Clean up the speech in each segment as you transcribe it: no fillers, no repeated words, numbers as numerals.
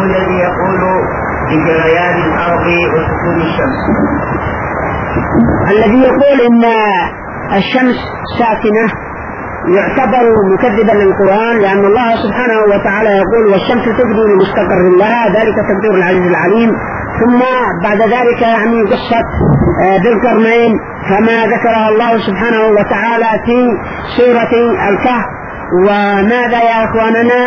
الإمام الذي يقول بجريان الأرض وسكون الشمس؟ الذي يقول إن الشمس ساكنة يعتبر مكذبا للقرآن، لأن الله سبحانه وتعالى يقول والشمس تجري لمستقر لها ذلك تقدير العزيز العليم. ثم بعد ذلك يعني قصة ذي القرنين كما ذكرها الله سبحانه وتعالى في سورة الكهف. وماذا يا أخواننا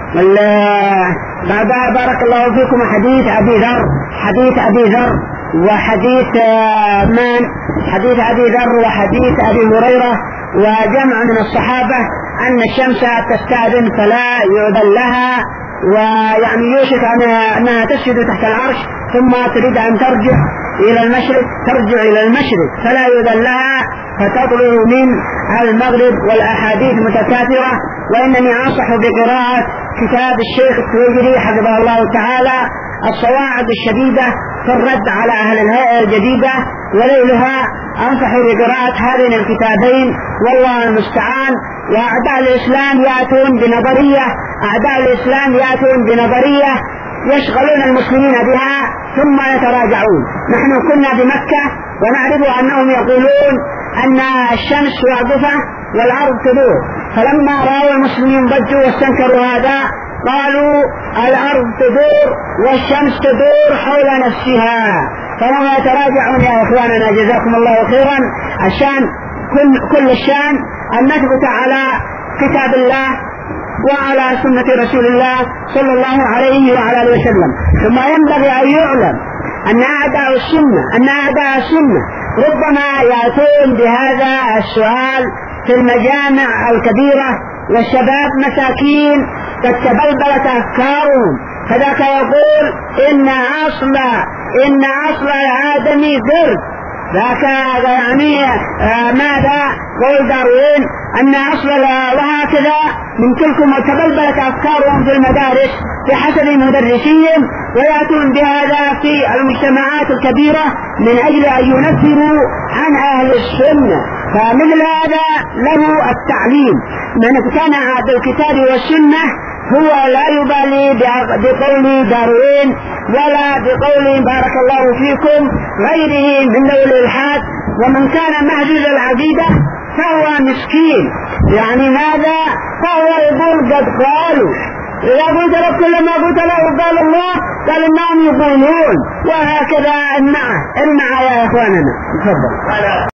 بعدها بارك الله فيكم حديث أبي ذر وحديث حديث أبي ذر وحديث أبي هريرة وجمع من الصحابة أن الشمس تستأذن فلا يؤذن لها، ويعني يوشك أنها تسجد تحت العرش ثم تريد أن ترجع إلى المشرق فلا يؤذن لها فتطلع من المغرب، والأحاديث متكاثرة. وإنني أنصح بقراءة كتاب الشيخ التويجري حفظه الله تعالى الصواعق الشديدة في الرد على أهل الهيئة الجديدة وليلها. أنصح بقراءة هذين الكتابين والله المستعان. وأعداء الإسلام يأتون بنظرية يشغلون المسلمين بها ثم يتراجعون. نحن كنا بمكة ونعرف أنهم يقولون أن الشمس واقفة والأرض تدور، فلما رأوا المسلمين ضجوا واستنكروا هذا قالوا الأرض تدور والشمس تدور حول نفسها. فهم يتراجعون يا إخواننا جزاكم الله خيرا. كل الشان أن نثبت على كتاب الله وعلى سنة رسول الله صلى الله عليه وعلى آله وسلم. ثم ينبغي أن يعلم أن أعداء السنة ربما يأتون بهذا السؤال في المجامع الكبيرة، والشباب مساكين قد تبلبلت أفكارهم، فذاك يقول إن أصل الآدمي قرد، ذاك يعني ماذا قول داروين أن أصل وهكذا من تلكم تبلبلت أفكارهم في المدارس بحسب مدرسين، ويأتون بهذا في المجتمعات الكبيرة من أجل أن ينفروا عن أهل السنة. فمثل هذا له التعليم. من اقتنع بالكتاب والسنة هو لا يبالي بقول داروين ولا بقول بارك الله فيكم غيره من دول الإلحاد. ومن كان مهزوز العقيدة فهو مسكين، يعني ماذا؟ فهو يقول قد قالوا. إذا قلت له كل ما قلت له قال الله قال إنهم يقولون، وهكذا المع يا إخواننا. تفضل.